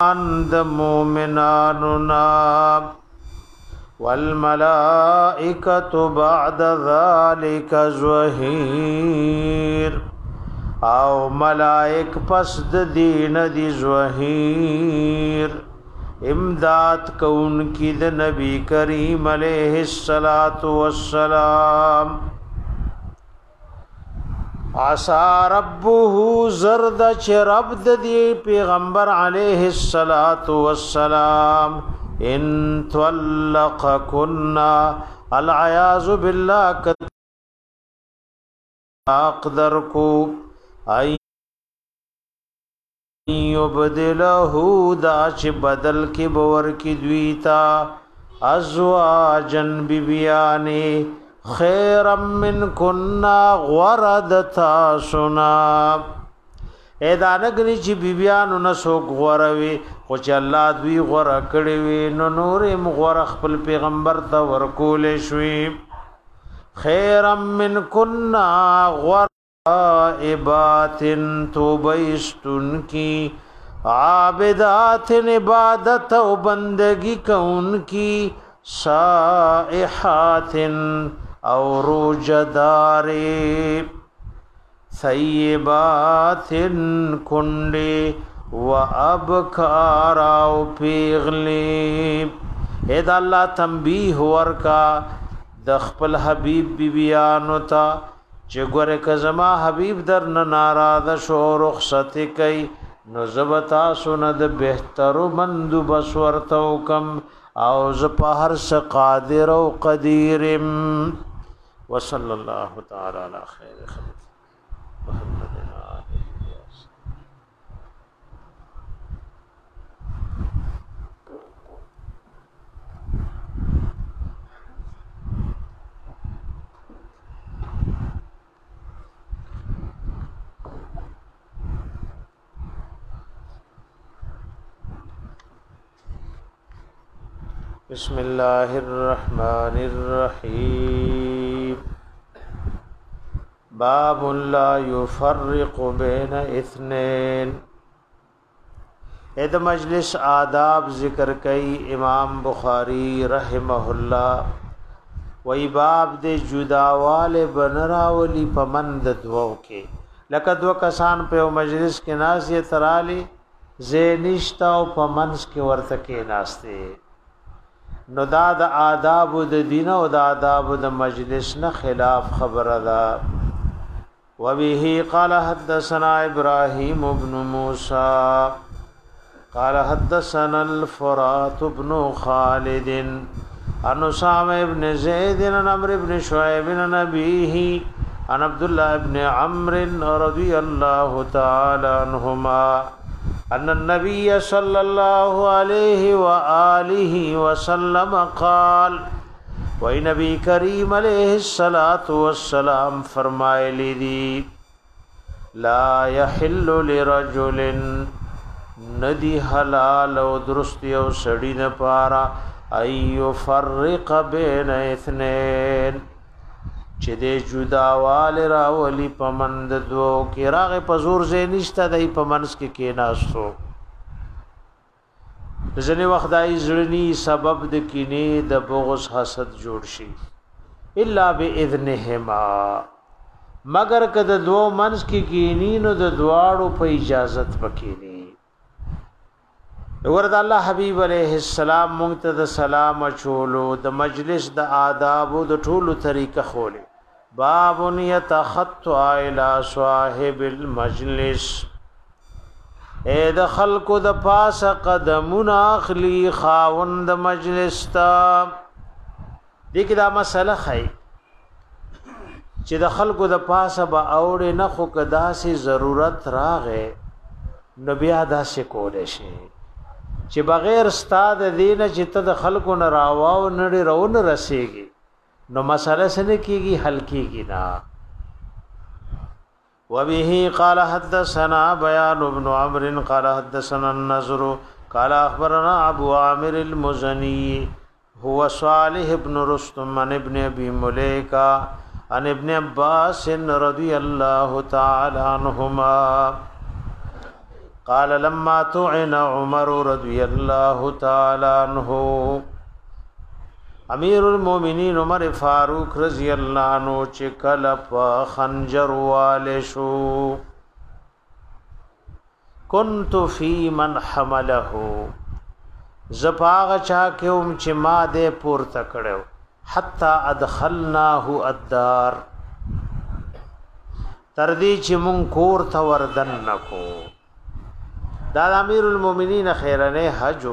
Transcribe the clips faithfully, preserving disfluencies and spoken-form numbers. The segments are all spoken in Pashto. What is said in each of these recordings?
عند مؤمناننا والملائكة بعد ذلك ظهير او ملائک پس د دین دی ظهیر امداد کون کی د نبی کریم علیہ الصلات والسلام عسى ربه زرد چرب د دی پیغمبر علیہ الصلات والسلام ان طلقكن العیاذ بالله اقدر کو ای یبدله دا چې بدل کې باور کې دویتا ازواجن بیبیانی خیرم من کننا غردتا سنا اے دانګنی چې بیبیانو نسو غوروي خو چې الله دوی غوړه کړی وي نو نورې مغور خپل پیغمبر ته ورکول شوي خیرم من کننا غرائبات توبیستن کی عابدات عبادت و بندگی کون کی سائحات او روجداری ثیبات کنڈی و ابکارا و پیغلی اید اللہ تنبیح ورکا د خپل حبیب بیبیانو تا چې ګوره که زما حبیب در نه ناراضه شو رخصت کوي نو زبتا سن د بهترو بندوبس ورته وکم او ز په هر څه قادر او قدیر وصلی الله تعالی علی خیر خلق محمد بسم الله الرحمن الرحيم باب لا يفرق بين اثنين اذ مجلس آداب ذکر کئی امام بخاری رحمه الله وی باب دے جداوال بنراولی پمند دوو کے لکه دو کسان په مجلس کې ناس یې ترالی زینشتا او پمنس کې ورته کې ناشته نو دا د آداب د دین او د آداب د مجلس نه خلاف خبره ده وبه قال حدثنا ابراهيم بن موسى قال حدثنا الفرات بن خالد عن اسامه بن زيد عن عمرو بن شعيب عن ابيه عن عبد الله بن عمرو رضي الله تعالى عنهما ان النبي صلى الله عليه واله وسلم قال و نبی کریم علیہ الصلوۃ والسلام فرمائے لی لا يحل لرجل ندی حلال او درست یو سړی نه پارا ايو فرق بین اثنين چې دې جداوال راولي پمند دو کې راغه پزور زې نشته دای پمنس کې کې ناسو ځنې وخت دای زړنی سبب د کینې د بغض حسد جوړ شي الا باذنهما مگر کده دو منس کې کینې نو د دواړو په اجازت پکېنی ورته الله حبیب علیہ السلام مونږ ته د سلام چولو د مجلس د آداب او د ټولو طریقه خوله باب یتخطى الى صاحب المجلس اے د خلق د پاس قدمنا اخلی خاوند مجلس تا دغه دا مسله خای چې د خلق د پاس به اوړې نه خو کدا سي ضرورت راغې نو بیا دا سه کول شي چې بغیر استاد دینه چې ته د خلکو نه راواو نړۍ رون رسېږي نو مسله سره کیږي حل کیږي نا وبه قال حدثنا بيان ابن عمرو قال حدثنا النضر قال اخبرنا ابو عامر المزني هو صالح ابن رستم عن ابن ابي مليكه عن ابن عباس رضي الله تعالى عنهما قال لما طعن عمر رضی اللہ تعالی عنہ امیر المومنین عمر فاروق رضی اللہ عنہ چې کله په خنجر والے شو كنت في من حمله زپاغ چا کوم چې ما دې پورته کړو حتا ادخلناه الدار تر دې چې مون کور ته وردن نکو دا امیر المومنین خیرنه حج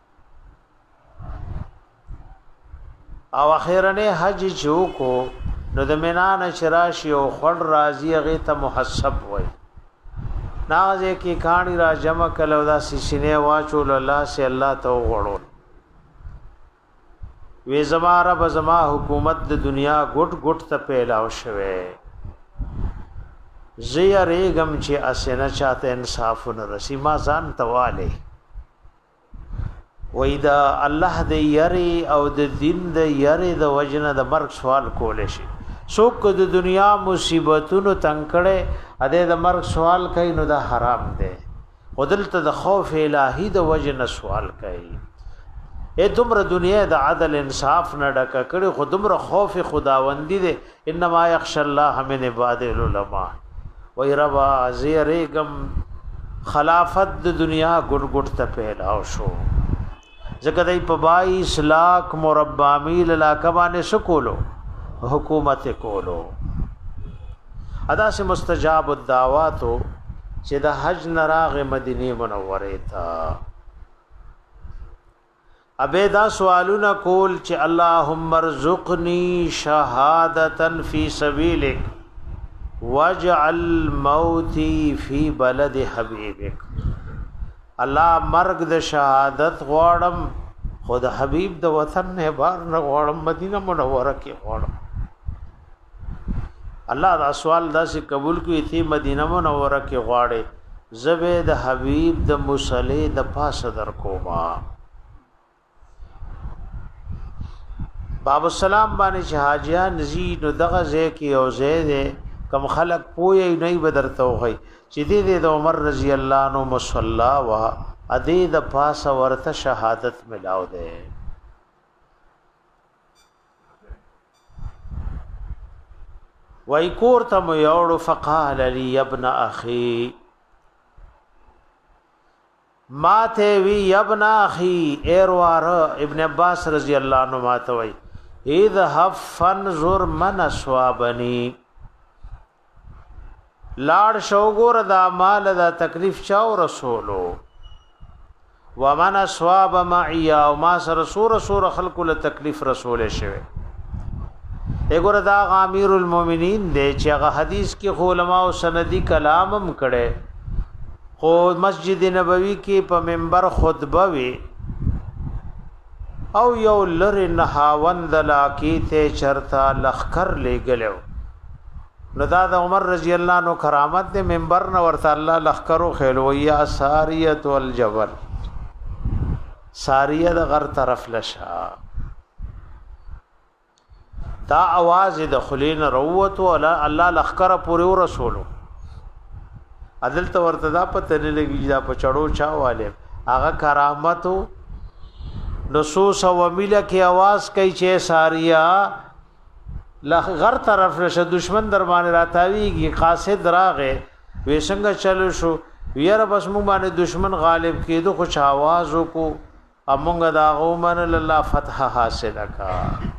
او خیرنه حج چوکو نو د منان شراشی او خړ راضی غه ته محسب وای ناغه کی کانی را جمع کلو دا سینه واچول الله سے الله تو غړول وی زما رب زما حکومت د دنیا ګټ ګټ ته پیلاو شوه زیا ریګم چې اسنه چاته انصاف نه رسی ما ځان تواله وېدا الله دې یری او د دین د یری د وجنه د مرګ سوال کول شي څوک د دنیا مصیبتونو تنکړه اده د مرګ سوال کوي نو دا حرام دی خودلته د خوف الهی د وجنه سوال کوي اے تمره دنیا د عدل انصاف نه ډکه کړي خودمره خوف خداوندی دی انما یخشى الله من عباد العلماء وی ربا زیرګم خلافت د دنیا ګډ ګډ ته پیدا شو ځکه دای په بائیس لاکھ مربع میل علاقه باندې سکولو حکومت کولو ادا سے مستجاب الدعوات چې د حج نراغ مدینه منوره تا ابدا سوالونه کول چې اللهم ارزقنی شهادتا فی سبیلک واجعل موتی فی بلد حبیبک الله مرګ د شهادت غواړم خود حبیب د وطن نه بار نه غواړم مدینه منوره کې غواړم الله دا سوال داسې قبول کړي چې مدینه منوره کې غواړي زبه د حبیب د مصلی د پاسه در کوما باب السلام باندې شهاجان زی نو دغه ځای کې او ځای کم خلق پوی نه بدر توغی چې دې د عمر رضی الله عنه مصلا وا ادې د پاس ورته شهادت ملاو ده وای کور ته یوړو فقال لي ابن اخي ما ته وی ابن اخي ایروار ابن عباس رضی الله عنه ما ته وی اذهب فانظر من اسوابني لاړ شوګور دا مال دا تکلیف چاو رسولو ومن اسواب معي او ما سر سور سور خلق له تکلیف رسول شوی اګور دا امیر المؤمنین دی چې هغه حدیث کې علماء او سندي کلامم کړي خو مسجد نبوي کې په منبر خطبه وی او یو لری نهاوند لا کې ته چرتا لخر لګلو نو دا د عمر رضی الله عنه کرامت د منبر نو ورته الله لخرو خېلو یا ساریه الجبل ساریه د غر طرف لشا دا आवाज د خلین روت او الله لخر پورې رسولو عدل ته ورته دا پته نه لګی دا په چړو چا والے هغه کرامت نصوص او میله کې आवाज کوي چې ساریه لغ غر طرف نشه دشمن در باندې راتاویږي قاصد راغه وېڅنګ چلو شو ویره بس مو باندې دشمن غالب کېدو خو आवाज وکړو امونګه دا غومن الله فتح حاصل کا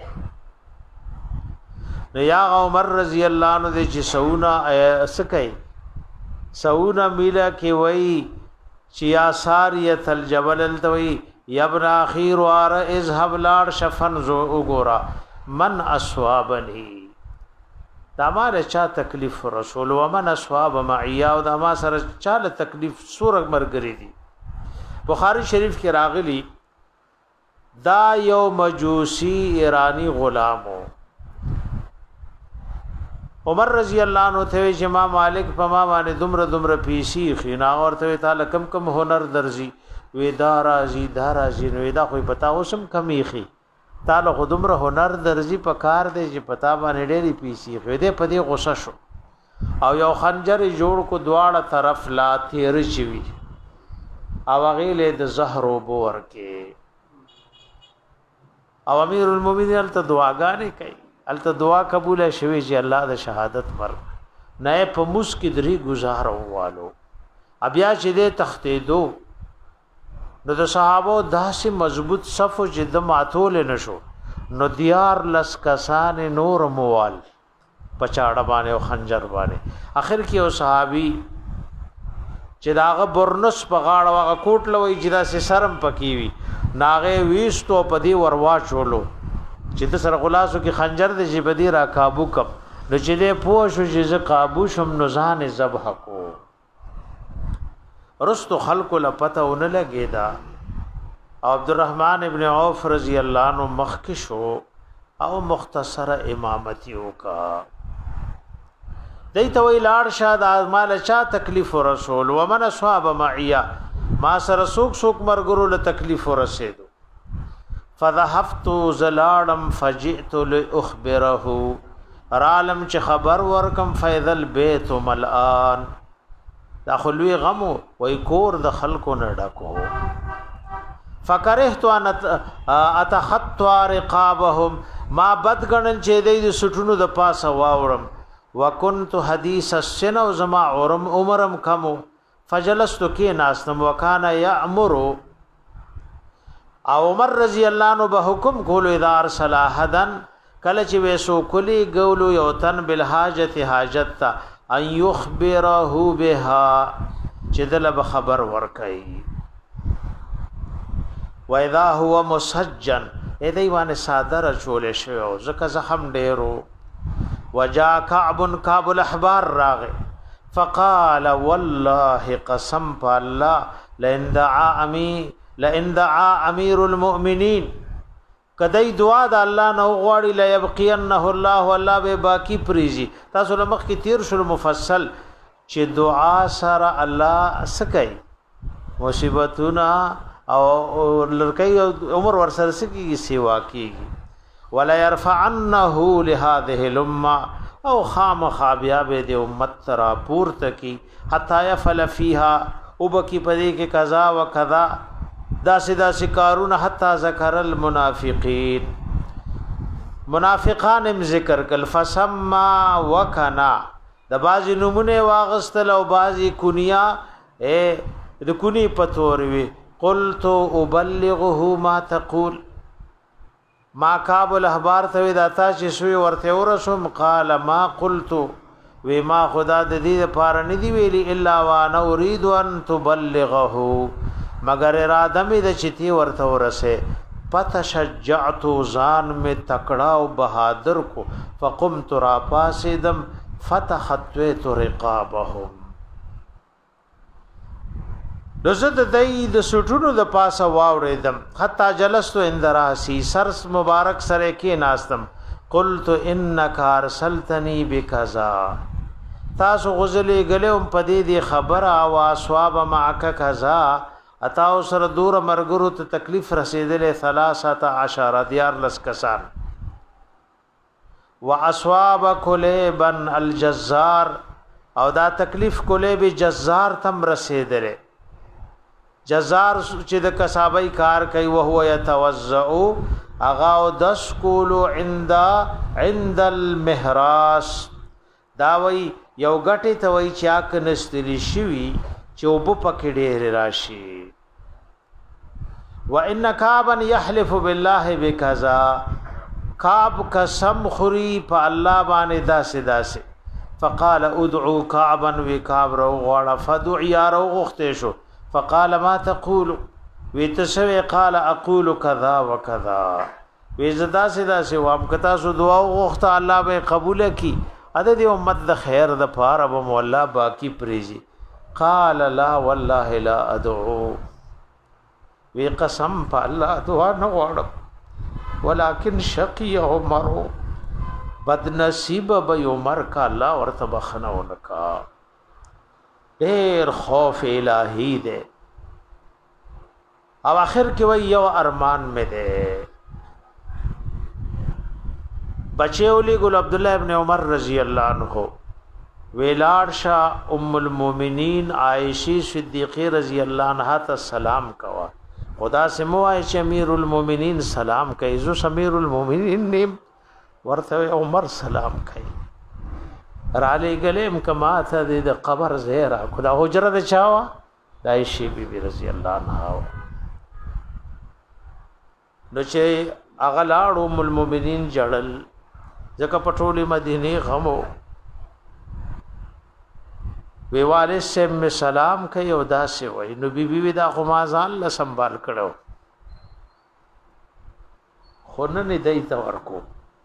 نو یا عمر رضی الله عنه د چې سونا اسکای سونا میلا کې وای چې یا ساریه الجبل التوی یبن اخیر وار اذهب لاړ شفن زو وګورا من اسوابنی دا مال چا تکلیف رسول و من اسواب معیا او دا ما سره چا تکلیف سور مرګری دي بخاری شریف کې راغلی دا یو مجوسی ایرانی غلامو عمر رضی الله عنه ته چې ما مالک په ما باندې دمر دمر پیسي خینا ورته تعالی کم کم هنر درځي وې دا راځي دا راځي نو دا خو پتا اوسم کمی خي تعالی خودمره هنر درځي په کار دی چې پتا باندې ډېری پیسي خو دې په دې غوسه شو او یو خنجر جوړ کو دواړه طرف لا تیر چوي او غیله د زهر او بور کې او امیر المؤمنین ال دعاګانې کوي ال دعا قبول شوي چې الله د شهادت پر نه په موس کې درې گزار والو بیا چې د تختیدو نو د صحابه داسې مضبوط صف چې د ماتول نشو نو دیار لس کسان نور موال پچاړه باندې او خنجر باندې اخر کې او صحابي چې داغه برنس په غاړه واغه کوټ لوي چې دا سرم پکی وي ناغه ویستو پدی وروا چولو چې د سر غلاسو کې خنجر د جبدی را قابو کم نو چې له پوښو چې ز قابو شم نو ځان ذبح کو رستو خلق له پته ون لګی دا عبد الرحمن ابن عوف رضی الله عنه مخکشو او مختصر امامتی وکا دیت وی لار شاد مال چا تکلیف رسول ومن اصحاب معیا ما سر سوک سوک مرګرو له تکلیف رسیدو فذهبت زلالم فجئت لاخبره رالم چې خبر ورکم فیذل بیت ملآن دا خلوی غمو وی کور د خلکو نه ډکو فکرهت ان اتخطى رقابهم ما بدګنن چې د سټونو د پاسه واورم وکنت حدیث السن و زما عمرم عمرم کمو فجلست کی ناسنم وکانا یامر او عمر رضی الله عنه به حکم کولو اذا ارسل حدن کله چې وسو کلی ګولو یو تن بالحاجت حاجت تا ان يخبره بها چې دل خبر ورکي و اذا هو مسجن اې دیوانه صادره چول شو زکه زخم ډیرو وجاء كعب كعب الاحبار راغ فقال والله قسم بالله لئن دعا امي لئن دعا امير المؤمنين کدی دعا د الله نو غواړي لا يبقينه الله والله به باقی پریزي تاسو لمخ کی تیر شل مفصل چې دعا سره الله سکي مصیبتونه او لړکي عمر ورسره سکي سیوا کیږي ولا يرفعنه لهذه الامه او خام خابیا به د امت ترا پورته کی حتا يفل فيها وبکی پدې کې قضا وکذا دا سدا شکارون حتا ذکر المنافقین منافقان هم ذکر کل فسما وکنا د بازی نمونه واغستل او بازی کنیا اے د کنی پتوروي قلت ابلغه ما تقول ما کعب الاحبار ته داتا چې سوی ورته ورسوم قال ما قلت وما خدا د دې لپاره ندی ویلی الا وانا اريد ان تبلغه مگر اراده می د چتی ورته ورسه فتشجعت زان میں تکڑا او بہادر کو فقمت را پاسدم فتحت رقابهم دزد دای د سټونو د پاسه واوریدم حتا جلستو اندراسی سرس مبارک سره کې ناستم قلت انك ارسلتني بكذا تاسو غزلې غلم پدې دی خبر او اسواب معك كذا اتاو سره دور مرګرو ته تکلیف رسیدلې ثلاثه عشر دیار لس کسان واسواب کلیبن الجزار او دا تکلیف کلیب جزار تم رسیدلې جزار چې د کسابای کار کوي او هو يتوزع اغا او دس کولو عند عند المهراس دا وی یو غټي ته وی چا کنستلی شوی چې وب پکې ډېر راشي وان كعبا يحلف بالله بكذا كعب قسم خوري په الله باندې داسې داسې فقال ادعو كعبا وكعب رو غړ فدعي رو غخته شو فقال ما تقول ويتسوي قال اقول كذا وكذا وزدا سدا سي واب کتا سو دعا غخته الله به قبول کی عدد امت د خیر د پاره به مولا باقی پریزي قال لا والله لا ادعو وی قسم په الله دعا نه غواړم ولکن شقي عمر بد نصیب به عمر کا الله ورته بخنه ونکا ډیر خوف الہی دے او اخر کې وی یو ارمان مې دے بچے اولی ګل عبد الله ابن عمر رضی الله عنه ویلار شاه ام المؤمنین عائشہ صدیقہ رضی اللہ عنہا ته سلام کوا خدا سے مو عائشہ امیر المؤمنین سلام کوي زو امیر المؤمنین نیم ورته عمر سلام کوي را لګلم کما ته د قبر زیرا خدا حجره د چاوا د عائشہ بی بی رضی اللہ عنہا نو چې اغلاړ ام المؤمنین جړل ځکه پټولي مدینه غمو ویواله سے میں سلام کوي او دا سه وای نو بی بی دا غمازان له سنبال کړو خو نه دی ته ورکو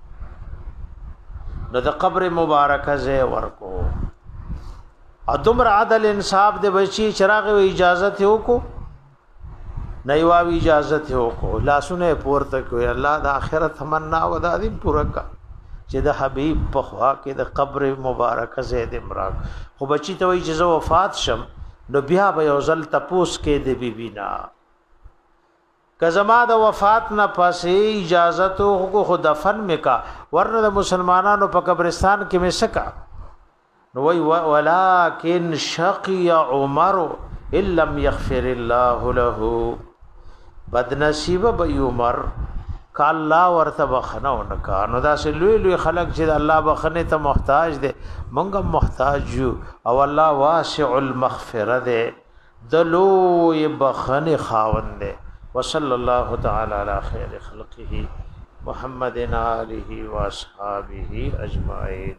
نو د قبر مبارکه زه ورکو ادمر عدل انصاف د بچی چراغ و اجازه ته وکو نایوا اجازه ته وکو لاسونه پورته کوي الله د اخرت تمنا و د دې پوره کا چې د حبیب په خوا کې د قبر مبارکه زید امراق خو بچی ته وی چې زه وفات شم نو بیا به یو ځل تپوس کې د بیبی نا که زما د وفات نه پسې اجازه تو خو دفن میکا ورنه د مسلمانانو په قبرستان کې می سکا نو وی ولکن شقی عمر ان لم یغفر الله له بدنصیب به عمر کالله ورته بخنه ونکا نو دا سه لوی لوی خلق چې الله بخنه ته محتاج دي مونږه محتاج یو او الله واسع المغفره ده دلو بخنه خاوند ده وصلی الله تعالی علی خیر خلقه محمد آله و اصحابہ اجمعین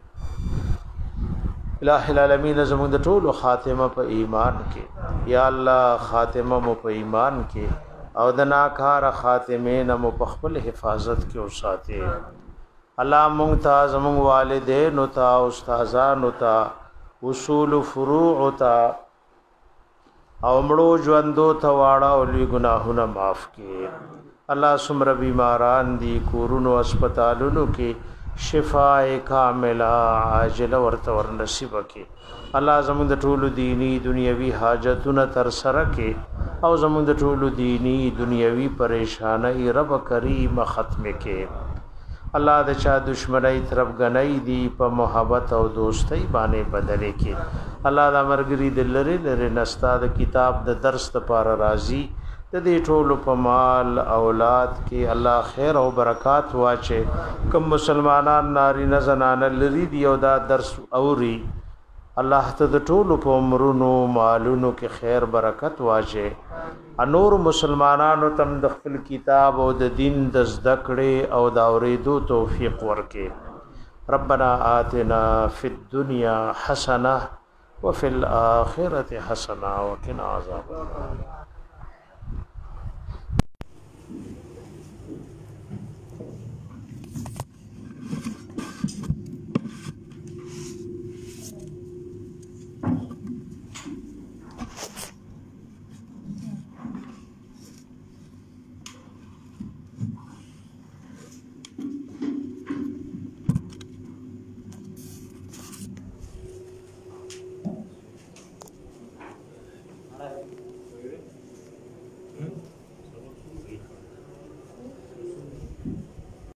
الہ العالمین زمون د ټول خاتمه په ایمان کې یا الله خاتمه مو په ایمان کې او د ناکار خاتمین مو په خپل حفاظت کې اوساته الله مونږ ته زموږ والدین او تا استادان او تا اصول فروع او تا او مړو ژوندو ته واړه او لوی ګناهونه معاف کړي الله سمره بیماران دي کورونو هسپتالونو کې شفاء کامله عاجله ورته ور نصیب کړي الله زموږ د ټولو دینی دنیوي حاجتونه تر سره کړي او زموږ د ټولو دینی دنیوي پریشانای رب کریم ختم کړي الله د چا دشمنی طرف غنۍ دی په محبت او دوستۍ باندې بدلې کړي الله د مرګري د لری لری نستا د کتاب د درس لپاره راضي د دې ټولو په مال اولاد کې الله خیر او برکات واچي کوم مسلمانان ناری نه زنانه لري دی او دا درس اوري الله ته د ټولو په عمرونو مالونو کې خیر برکت واچي انور مسلمانانو تم د خپل کتاب او د دین د زدکړې او د اورېدو توفیق ورکې ربنا آتنا فی الدنیا حسنه وفي الآخرة حسنه وقنا عذاب النار